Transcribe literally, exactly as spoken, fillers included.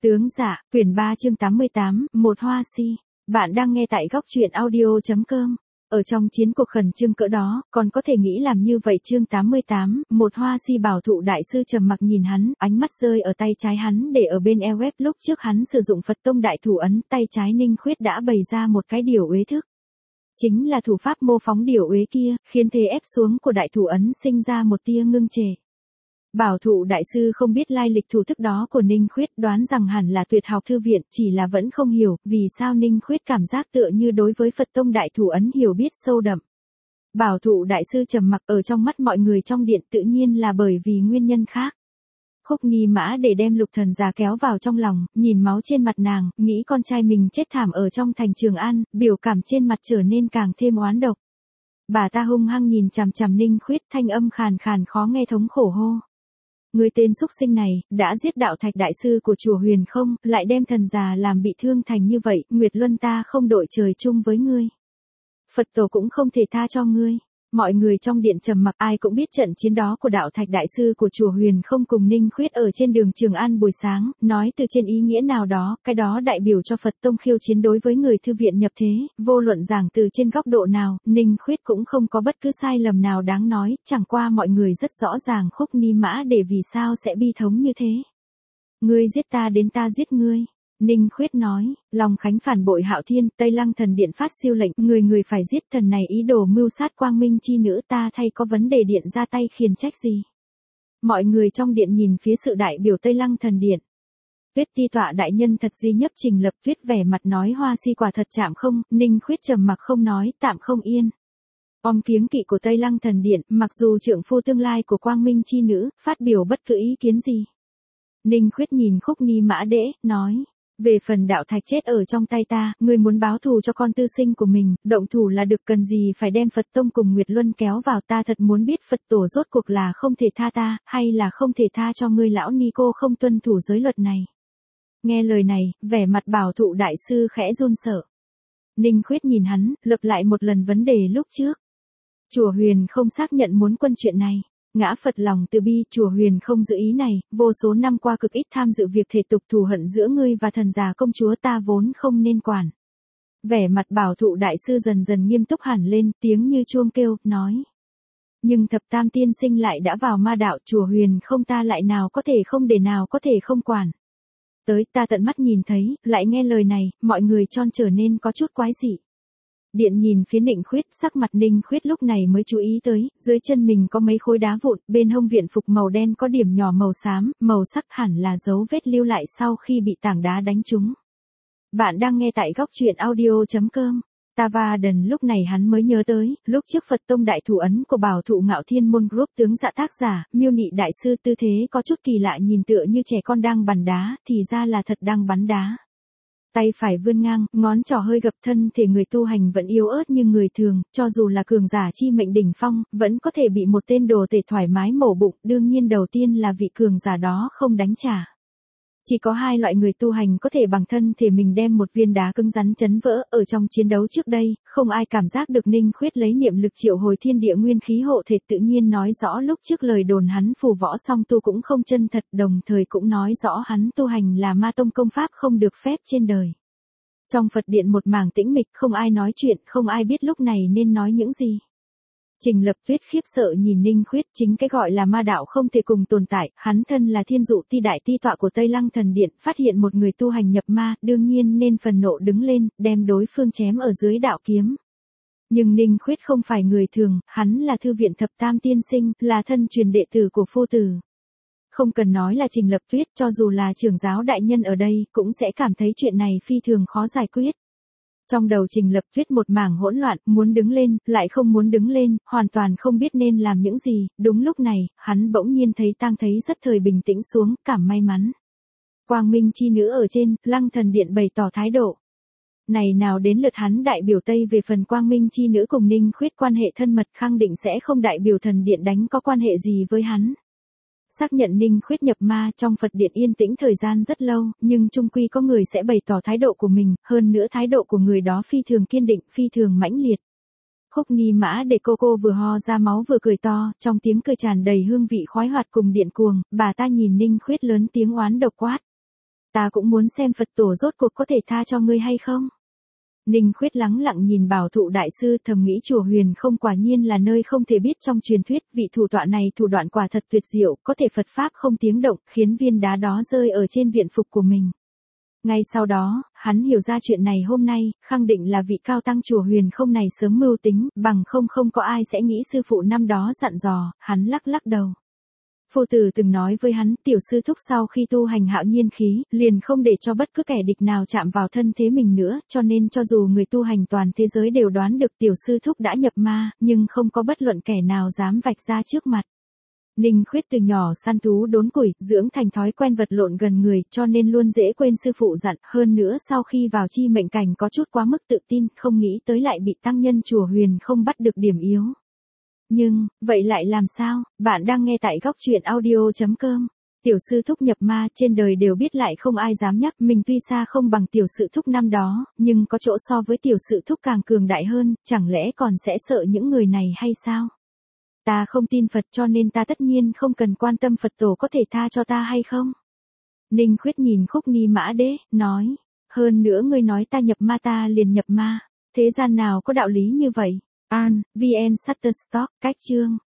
Tướng dạ, quyển ba chương tám mươi tám, một hoa si. Bạn đang nghe tại góc truyện audio.com. Ở trong chiến cuộc khẩn trương cỡ đó, còn có thể nghĩ làm như vậy. Chương tám mươi tám, một hoa si. Bảo thụ đại sư trầm mặc nhìn hắn, ánh mắt rơi ở tay trái hắn để ở bên eo web. Lúc trước hắn sử dụng Phật tông đại thủ ấn, tay trái Ninh Khuyết đã bày ra một cái điều uế thức. Chính là thủ pháp mô phóng điều uế kia, khiến thế ép xuống của đại thủ ấn sinh ra một tia ngưng trệ. Bảo thụ đại sư không biết lai lịch thủ thức đó của Ninh Khuyết, đoán rằng hẳn là tuyệt học thư viện, chỉ là vẫn không hiểu vì sao Ninh Khuyết cảm giác tựa như đối với Phật tông đại thủ ấn hiểu biết sâu đậm. Bảo thụ đại sư trầm mặc, ở trong mắt mọi người trong điện tự nhiên là bởi vì nguyên nhân khác. Khúc Ni Mã để đem Lục Thần già kéo vào trong lòng, nhìn máu trên mặt nàng, nghĩ con trai mình chết thảm ở trong thành Trường An, biểu cảm trên mặt trở nên càng thêm oán độc. Bà ta hung hăng nhìn chằm chằm Ninh Khuyết, thanh âm khàn khàn khó nghe thống khổ hô. Người tên xúc sinh này, đã giết đạo thạch đại sư của chùa Huyền Không, lại đem thần già làm bị thương thành như vậy, Nguyệt Luân ta không đội trời chung với ngươi. Phật tổ cũng không thể tha cho ngươi. Mọi người trong điện trầm mặc, ai cũng biết trận chiến đó của đạo thạch đại sư của chùa Huyền Không cùng Ninh Khuyết ở trên đường Trường An buổi sáng, nói từ trên ý nghĩa nào đó, cái đó đại biểu cho Phật tông khiêu chiến đối với người thư viện nhập thế, vô luận giảng từ trên góc độ nào, Ninh Khuyết cũng không có bất cứ sai lầm nào đáng nói, chẳng qua mọi người rất rõ ràng Khúc Ni Mã để vì sao sẽ bi thống như thế. Ngươi giết ta đến ta giết ngươi. Ninh Khuyết nói, Long Khánh phản bội Hạo Thiên, Tây Lăng thần điện phát siêu lệnh, người người phải giết, thần này ý đồ mưu sát Quang Minh chi nữ, ta thay có vấn đề điện ra tay khiển trách gì. Mọi người trong điện nhìn phía sự đại biểu Tây Lăng thần điện. Tuyết Ti tọa đại nhân thật di nhấp Trình Lập Tuyết vẻ mặt nói hoa si quả thật chạm không, Ninh Khuyết trầm mặc không nói, tạm không yên. Om kiếng kỵ của Tây Lăng thần điện, mặc dù trượng phu tương lai của Quang Minh chi nữ, phát biểu bất cứ ý kiến gì. Ninh Khuyết nhìn Khúc Ni Mã Đễ, nói. Về phần đạo thạch chết ở trong tay ta, ngươi muốn báo thù cho con tư sinh của mình, động thủ là được, cần gì phải đem Phật tông cùng Nguyệt Luân kéo vào. Ta thật muốn biết Phật tổ rốt cuộc là không thể tha ta, hay là không thể tha cho ngươi lão ni cô không tuân thủ giới luật này. Nghe lời này, vẻ mặt bảo thụ đại sư khẽ run sợ. Ninh Khuyết nhìn hắn, lặp lại một lần vấn đề lúc trước. Chùa Huyền không xác nhận muốn quân chuyện này. Ngã Phật lòng từ bi, chùa Huyền không giữ ý này, vô số năm qua cực ít tham dự việc thể tục thù hận giữa ngươi và thần già công chúa, ta vốn không nên quản. Vẻ mặt bảo thụ đại sư dần dần nghiêm túc hẳn lên, tiếng như chuông kêu, nói. Nhưng thập tam tiên sinh lại đã vào ma đạo, chùa Huyền không ta lại nào có thể không để nào có thể không quản. Tới ta tận mắt nhìn thấy, lại nghe lời này, mọi người tròn trở nên có chút quái dị. Điện nhìn phía Ninh Khuyết, sắc mặt Ninh Khuyết lúc này mới chú ý tới, dưới chân mình có mấy khối đá vụn, bên hông viện phục màu đen có điểm nhỏ màu xám, màu sắc hẳn là dấu vết lưu lại sau khi bị tảng đá đánh trúng. Bạn đang nghe tại góc truyện audio.com. Tava Đần lúc này hắn mới nhớ tới, lúc trước Phật tông đại thủ ấn của Bảo thụ Ngạo Thiên Môn Group tướng dạ tác giả, Miêu Nị đại sư tư thế có chút kỳ lạ, nhìn tựa như trẻ con đang bắn đá, thì ra là thật đang bắn đá. Tay phải vươn ngang, ngón trỏ hơi gập, thân thể người tu hành vẫn yếu ớt như người thường, cho dù là cường giả chi mệnh đỉnh phong, vẫn có thể bị một tên đồ tể thoải mái mổ bụng, đương nhiên đầu tiên là vị cường giả đó không đánh trả. Chỉ có hai loại người tu hành có thể bằng thân thể mình đem một viên đá cứng rắn chấn vỡ, ở trong chiến đấu trước đây, không ai cảm giác được Ninh Khuyết lấy niệm lực triệu hồi thiên địa nguyên khí hộ thể, tự nhiên nói rõ lúc trước lời đồn hắn phù võ song tu cũng không chân thật, đồng thời cũng nói rõ hắn tu hành là ma tông công pháp không được phép trên đời. Trong Phật điện một mảng tĩnh mịch, không ai nói chuyện, không ai biết lúc này nên nói những gì. Trình Lập Tuyết khiếp sợ nhìn Ninh Khuyết, chính cái gọi là ma đạo không thể cùng tồn tại, hắn thân là thiên dụ ti đại ti tọa của Tây Lăng thần điện, phát hiện một người tu hành nhập ma, đương nhiên nên phần nộ đứng lên, đem đối phương chém ở dưới đạo kiếm. Nhưng Ninh Khuyết không phải người thường, hắn là thư viện thập tam tiên sinh, là thân truyền đệ tử của phu tử. Không cần nói là Trình Lập Tuyết, cho dù là trưởng giáo đại nhân ở đây, cũng sẽ cảm thấy chuyện này phi thường khó giải quyết. Trong đầu Trình Lập Tuyết một mảng hỗn loạn, muốn đứng lên, lại không muốn đứng lên, hoàn toàn không biết nên làm những gì. Đúng lúc này, hắn bỗng nhiên thấy tang thấy rất thời bình tĩnh xuống, cảm may mắn. Quang Minh chi nữ ở trên, Lăng thần điện bày tỏ thái độ. Này nào đến lượt hắn đại biểu Tây, về phần Quang Minh chi nữ cùng Ninh Khuyết quan hệ thân mật, khẳng định sẽ không đại biểu thần điện đánh có quan hệ gì với hắn. Xác nhận Ninh Khuyết nhập ma, trong Phật điện yên tĩnh thời gian rất lâu, nhưng chung quy có người sẽ bày tỏ thái độ của mình, hơn nữa thái độ của người đó phi thường kiên định, phi thường mãnh liệt. Khúc Ni Mã để cô cô vừa ho ra máu vừa cười to, trong tiếng cười tràn đầy hương vị khoái hoạt cùng điện cuồng, bà ta nhìn Ninh Khuyết lớn tiếng oán độc quát. Ta cũng muốn xem Phật tổ rốt cuộc có thể tha cho ngươi hay không. Ninh Khuyết lắng lặng nhìn Bảo Thụ đại sư, thầm nghĩ chùa Huyền Không quả nhiên là nơi không thể biết trong truyền thuyết, vị thủ tọa này thủ đoạn quả thật tuyệt diệu, có thể Phật pháp không tiếng động, khiến viên đá đó rơi ở trên viện phục của mình. Ngay sau đó, hắn hiểu ra chuyện này hôm nay, khẳng định là vị cao tăng chùa Huyền Không này sớm mưu tính, bằng không không có ai sẽ nghĩ sư phụ năm đó dặn dò, hắn lắc lắc đầu. Phu tử từng nói với hắn, tiểu sư thúc sau khi tu hành hạo nhiên khí, liền không để cho bất cứ kẻ địch nào chạm vào thân thế mình nữa, cho nên cho dù người tu hành toàn thế giới đều đoán được tiểu sư thúc đã nhập ma, nhưng không có bất luận kẻ nào dám vạch ra trước mặt. Ninh Khuyết từ nhỏ săn thú đốn củi, dưỡng thành thói quen vật lộn gần người, cho nên luôn dễ quên sư phụ dặn, hơn nữa sau khi vào chi mệnh cảnh có chút quá mức tự tin, không nghĩ tới lại bị tăng nhân chùa Huyền Không bắt được điểm yếu. Nhưng, vậy lại làm sao? Bạn đang nghe tại góc truyện audio chấm com. Tiểu sư thúc nhập ma, trên đời đều biết lại không ai dám nhắc, mình tuy xa không bằng tiểu sự thúc năm đó, nhưng có chỗ so với tiểu sự thúc càng cường đại hơn, chẳng lẽ còn sẽ sợ những người này hay sao? Ta không tin Phật cho nên ta tất nhiên không cần quan tâm Phật tổ có thể tha cho ta hay không. Ninh Khuyết nhìn Khúc Ni Mã Đế, nói, hơn nữa ngươi nói ta nhập ma ta liền nhập ma, thế gian nào có đạo lý như vậy? An, vê en Shutterstock, cách chương.